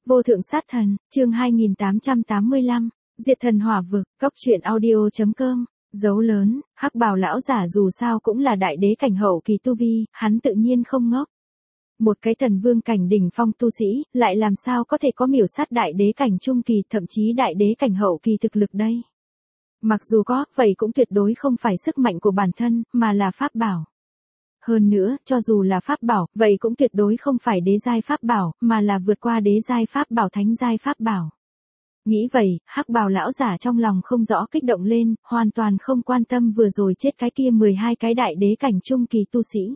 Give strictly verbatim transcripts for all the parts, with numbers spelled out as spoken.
Vô thượng sát thần, chương hai nghìn tám trăm tám mươi lăm, diệt thần hỏa vực, góc truyện audio chấm com, dấu lớn, hắc bào lão giả dù sao cũng là đại đế cảnh hậu kỳ tu vi, hắn tự nhiên không ngốc. Một cái thần vương cảnh đỉnh phong tu sĩ, lại làm sao có thể có miểu sát đại đế cảnh trung kỳ thậm chí đại đế cảnh hậu kỳ thực lực đây. Mặc dù có, vậy cũng tuyệt đối không phải sức mạnh của bản thân, mà là pháp bảo. Hơn nữa, cho dù là pháp bảo, vậy cũng tuyệt đối không phải đế giai pháp bảo, mà là vượt qua đế giai pháp bảo thánh giai pháp bảo. Nghĩ vậy, hắc bào lão giả trong lòng không rõ kích động lên, hoàn toàn không quan tâm vừa rồi chết cái kia mười hai cái đại đế cảnh trung kỳ tu sĩ.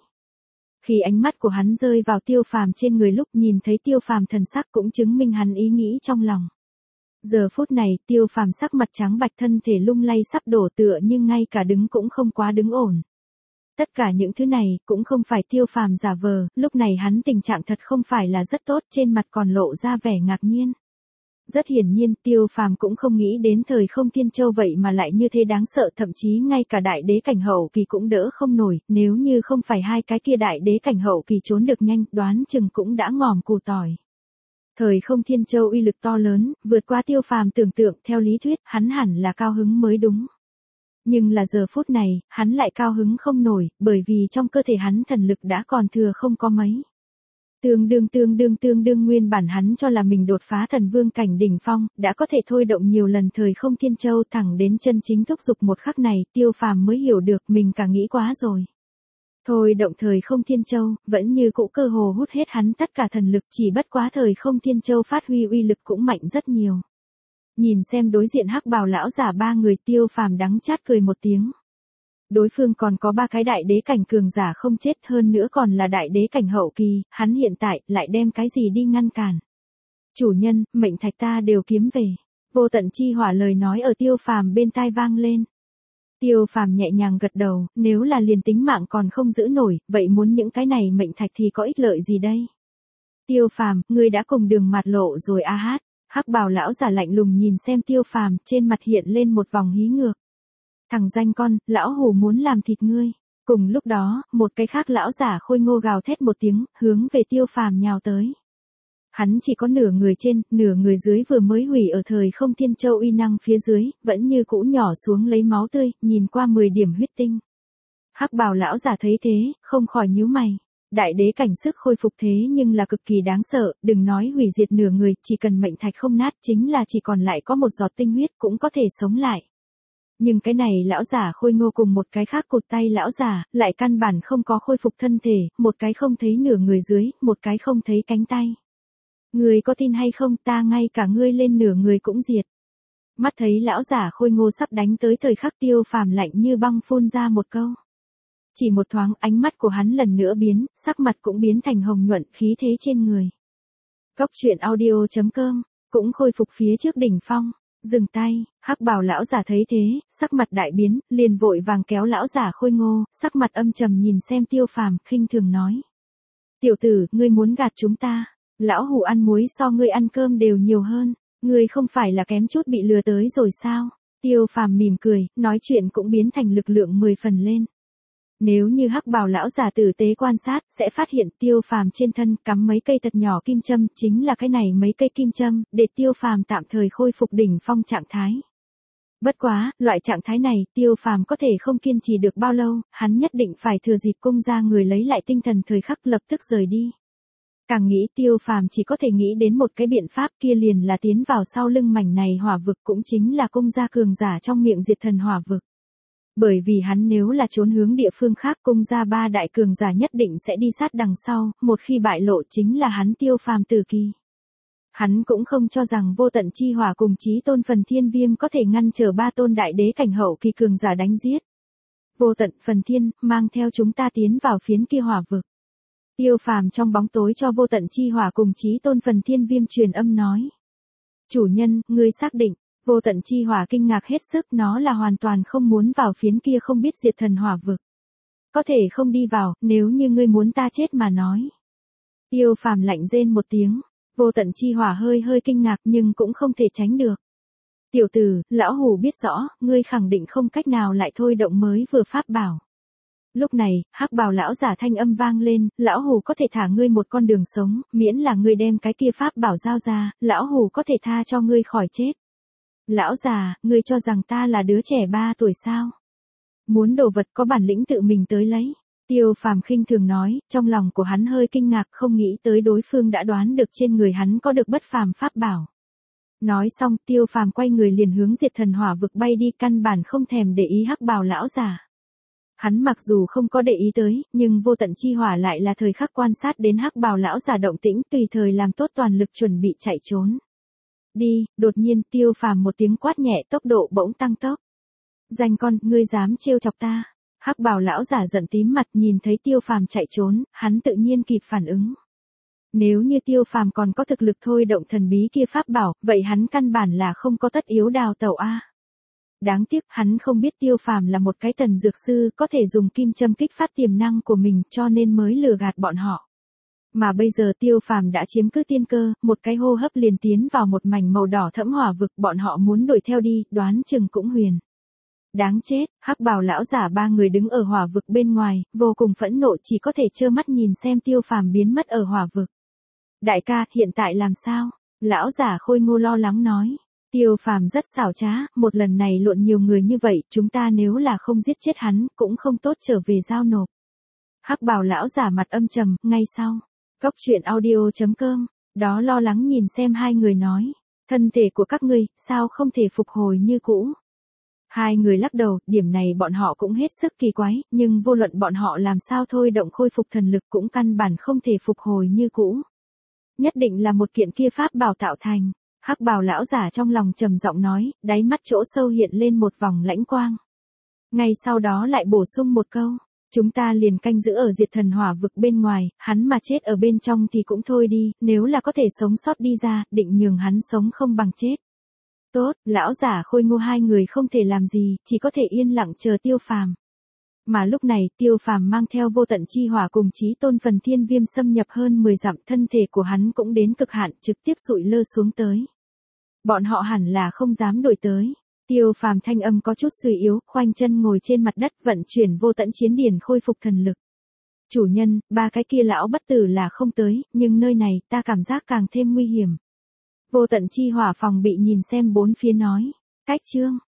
Khi ánh mắt của hắn rơi vào Tiêu Phàm trên người lúc nhìn thấy Tiêu Phàm thần sắc cũng chứng minh hắn ý nghĩ trong lòng. Giờ phút này, Tiêu Phàm sắc mặt trắng bạch thân thể lung lay sắp đổ tựa nhưng ngay cả đứng cũng không quá đứng ổn. Tất cả những thứ này cũng không phải Tiêu Phàm giả vờ, lúc này hắn tình trạng thật không phải là rất tốt, trên mặt còn lộ ra vẻ ngạc nhiên. Rất hiển nhiên, Tiêu Phàm cũng không nghĩ đến thời không thiên châu vậy mà lại như thế đáng sợ, thậm chí ngay cả đại đế cảnh hậu kỳ cũng đỡ không nổi, nếu như không phải hai cái kia đại đế cảnh hậu kỳ trốn được nhanh, đoán chừng cũng đã ngòm củ tỏi. Thời không thiên châu uy lực to lớn, vượt qua Tiêu Phàm tưởng tượng, theo lý thuyết, hắn hẳn là cao hứng mới đúng. Nhưng là giờ phút này, hắn lại cao hứng không nổi, bởi vì trong cơ thể hắn thần lực đã còn thừa không có mấy. Tương đương tương đương tương đương nguyên bản hắn cho là mình đột phá thần vương cảnh đỉnh phong, đã có thể thôi động nhiều lần thời không thiên châu thẳng đến chân chính thúc dục một khắc này, Tiêu Phàm mới hiểu được mình cả nghĩ quá rồi. Thôi động thời không thiên châu, vẫn như cũ cơ hồ hút hết hắn tất cả thần lực, chỉ bất quá thời không thiên châu phát huy uy lực cũng mạnh rất nhiều. Nhìn xem đối diện hắc bào lão giả ba người, Tiêu Phàm đắng chát cười một tiếng. Đối phương còn có ba cái đại đế cảnh cường giả không chết, hơn nữa còn là đại đế cảnh hậu kỳ, hắn hiện tại lại đem cái gì đi ngăn cản. Chủ nhân, mệnh thạch ta đều kiếm về. Vô tận chi hỏa lời nói ở Tiêu Phàm bên tai vang lên. Tiêu Phàm nhẹ nhàng gật đầu, nếu là liền tính mạng còn không giữ nổi, vậy muốn những cái này mệnh thạch thì có ích lợi gì đây? Tiêu Phàm, ngươi đã cùng Đường Mạt lộ rồi a hát. Hắc bào lão giả lạnh lùng nhìn xem Tiêu Phàm, trên mặt hiện lên một vòng hí ngược. Thằng danh con, lão hủ muốn làm thịt ngươi. Cùng lúc đó, một cái khác lão giả khôi ngô gào thét một tiếng, hướng về Tiêu Phàm nhào tới. Hắn chỉ có nửa người trên, nửa người dưới vừa mới hủy ở thời không thiên châu uy năng phía dưới, vẫn như cũ nhỏ xuống lấy máu tươi, nhìn qua mười điểm huyết tinh. Hắc bào lão giả thấy thế, không khỏi nhíu mày. Đại đế cảnh sức khôi phục thế nhưng là cực kỳ đáng sợ, đừng nói hủy diệt nửa người, chỉ cần mệnh thạch không nát chính là chỉ còn lại có một giọt tinh huyết cũng có thể sống lại. Nhưng cái này lão giả khôi ngô cùng một cái khác cụt tay lão giả, lại căn bản không có khôi phục thân thể, một cái không thấy nửa người dưới, một cái không thấy cánh tay. Người có tin hay không, ta ngay cả ngươi lên nửa người cũng diệt. Mắt thấy lão giả khôi ngô sắp đánh tới thời khắc, Tiêu Phàm lạnh như băng phun ra một câu. Chỉ một thoáng, ánh mắt của hắn lần nữa biến, sắc mặt cũng biến thành hồng nhuận, khí thế trên người. Góc truyện audio chấm com, cũng khôi phục phía trước đỉnh phong. Dừng tay, hắc bào lão giả thấy thế, sắc mặt đại biến, liền vội vàng kéo lão giả khôi ngô, sắc mặt âm trầm nhìn xem Tiêu Phàm, khinh thường nói. Tiểu tử, ngươi muốn gạt chúng ta, lão hủ ăn muối so ngươi ăn cơm đều nhiều hơn, ngươi không phải là kém chút bị lừa tới rồi sao? Tiêu Phàm mỉm cười, nói chuyện cũng biến thành lực lượng mười phần lên. Nếu như hắc bào lão giả tử tế quan sát, sẽ phát hiện Tiêu Phàm trên thân cắm mấy cây thật nhỏ kim châm, chính là cái này mấy cây kim châm, để Tiêu Phàm tạm thời khôi phục đỉnh phong trạng thái. Bất quá, loại trạng thái này, Tiêu Phàm có thể không kiên trì được bao lâu, hắn nhất định phải thừa dịp cung ra người lấy lại tinh thần thời khắc lập tức rời đi. Càng nghĩ Tiêu Phàm chỉ có thể nghĩ đến một cái biện pháp, kia liền là tiến vào sau lưng mảnh này hỏa vực, cũng chính là cung gia cường giả trong miệng diệt thần hỏa vực. Bởi vì hắn nếu là trốn hướng địa phương khác, cung gia ba đại cường giả nhất định sẽ đi sát đằng sau, một khi bại lộ chính là hắn Tiêu Phàm tử kỳ. Hắn cũng không cho rằng vô tận chi hỏa cùng chí tôn phần thiên viêm có thể ngăn trở ba tôn đại đế cảnh hậu kỳ cường giả đánh giết. Vô tận phần thiên, mang theo chúng ta tiến vào phiến kia hỏa vực. Tiêu Phàm trong bóng tối cho vô tận chi hỏa cùng chí tôn phần thiên viêm truyền âm nói. Chủ nhân, ngươi xác định. Vô tận chi hỏa kinh ngạc hết sức, nó là hoàn toàn không muốn vào phiến kia không biết diệt thần hỏa vực. Có thể không đi vào, nếu như ngươi muốn ta chết mà nói. Tiêu Phàm lạnh rên một tiếng, vô tận chi hỏa hơi hơi kinh ngạc nhưng cũng không thể tránh được. Tiểu tử, lão hủ biết rõ, ngươi khẳng định không cách nào lại thôi động mới vừa pháp bảo. Lúc này, hắc bào lão giả thanh âm vang lên, lão hù có thể thả ngươi một con đường sống, miễn là ngươi đem cái kia pháp bảo giao ra, lão hù có thể tha cho ngươi khỏi chết. Lão già, ngươi cho rằng ta là đứa trẻ ba tuổi sao? Muốn đồ vật có bản lĩnh tự mình tới lấy. Tiêu Phàm khinh thường nói, trong lòng của hắn hơi kinh ngạc không nghĩ tới đối phương đã đoán được trên người hắn có được bất phàm pháp bảo. Nói xong, Tiêu Phàm quay người liền hướng diệt thần hỏa vực bay đi, căn bản không thèm để ý hắc bào lão già. Hắn mặc dù không có để ý tới, nhưng vô tận chi hỏa lại là thời khắc quan sát đến hắc bào lão già động tĩnh, tùy thời làm tốt toàn lực chuẩn bị chạy trốn. Đi, đột nhiên Tiêu Phàm một tiếng quát nhẹ, tốc độ bỗng tăng tốc. Danh con, ngươi dám trêu chọc ta? Hắc bào lão giả giận tím mặt, nhìn thấy Tiêu Phàm chạy trốn, hắn tự nhiên kịp phản ứng. Nếu như Tiêu Phàm còn có thực lực thôi động thần bí kia pháp bảo, vậy hắn căn bản là không có tất yếu đào tẩu a. Đáng tiếc, hắn không biết Tiêu Phàm là một cái thần dược sư, có thể dùng kim châm kích phát tiềm năng của mình, cho nên mới lừa gạt bọn họ. Mà bây giờ Tiêu Phàm đã chiếm cứ tiên cơ, một cái hô hấp liền tiến vào một mảnh màu đỏ thẫm hỏa vực, bọn họ muốn đuổi theo đi, đoán chừng cũng huyền. Đáng chết, hắc bào lão giả ba người đứng ở hỏa vực bên ngoài, vô cùng phẫn nộ, chỉ có thể trơ mắt nhìn xem Tiêu Phàm biến mất ở hỏa vực. Đại ca, hiện tại làm sao? Lão giả khôi ngô lo lắng nói. Tiêu Phàm rất xảo trá, một lần này lộn nhiều người như vậy, chúng ta nếu là không giết chết hắn, cũng không tốt trở về giao nộp. Hắc bào lão giả mặt âm trầm, ngay sau. Cốc truyện audio chấm com, đó lo lắng nhìn xem hai người nói. Thân thể của các ngươi, sao không thể phục hồi như cũ? Hai người lắc đầu, điểm này bọn họ cũng hết sức kỳ quái, nhưng vô luận bọn họ làm sao thôi động khôi phục thần lực cũng căn bản không thể phục hồi như cũ. Nhất định là một kiện kia pháp bảo tạo thành. Hắc bào lão giả trong lòng trầm giọng nói, đáy mắt chỗ sâu hiện lên một vòng lãnh quang. Ngay sau đó lại bổ sung một câu, chúng ta liền canh giữ ở diệt thần hỏa vực bên ngoài, hắn mà chết ở bên trong thì cũng thôi đi, nếu là có thể sống sót đi ra, định nhường hắn sống không bằng chết. Tốt, lão giả khôi ngô hai người không thể làm gì, chỉ có thể yên lặng chờ Tiêu Phàm. Mà lúc này, Tiêu Phàm mang theo vô tận chi hỏa cùng chí tôn phần thiên viêm xâm nhập hơn mười dặm, thân thể của hắn cũng đến cực hạn, trực tiếp sụi lơ xuống tới. Bọn họ hẳn là không dám đuổi tới. Tiêu Phàm thanh âm có chút suy yếu, khoanh chân ngồi trên mặt đất, vận chuyển vô tận chiến điển khôi phục thần lực. Chủ nhân, ba cái kia lão bất tử là không tới, nhưng nơi này ta cảm giác càng thêm nguy hiểm. Vô tận chi hỏa phòng bị nhìn xem bốn phía nói. Cách chương.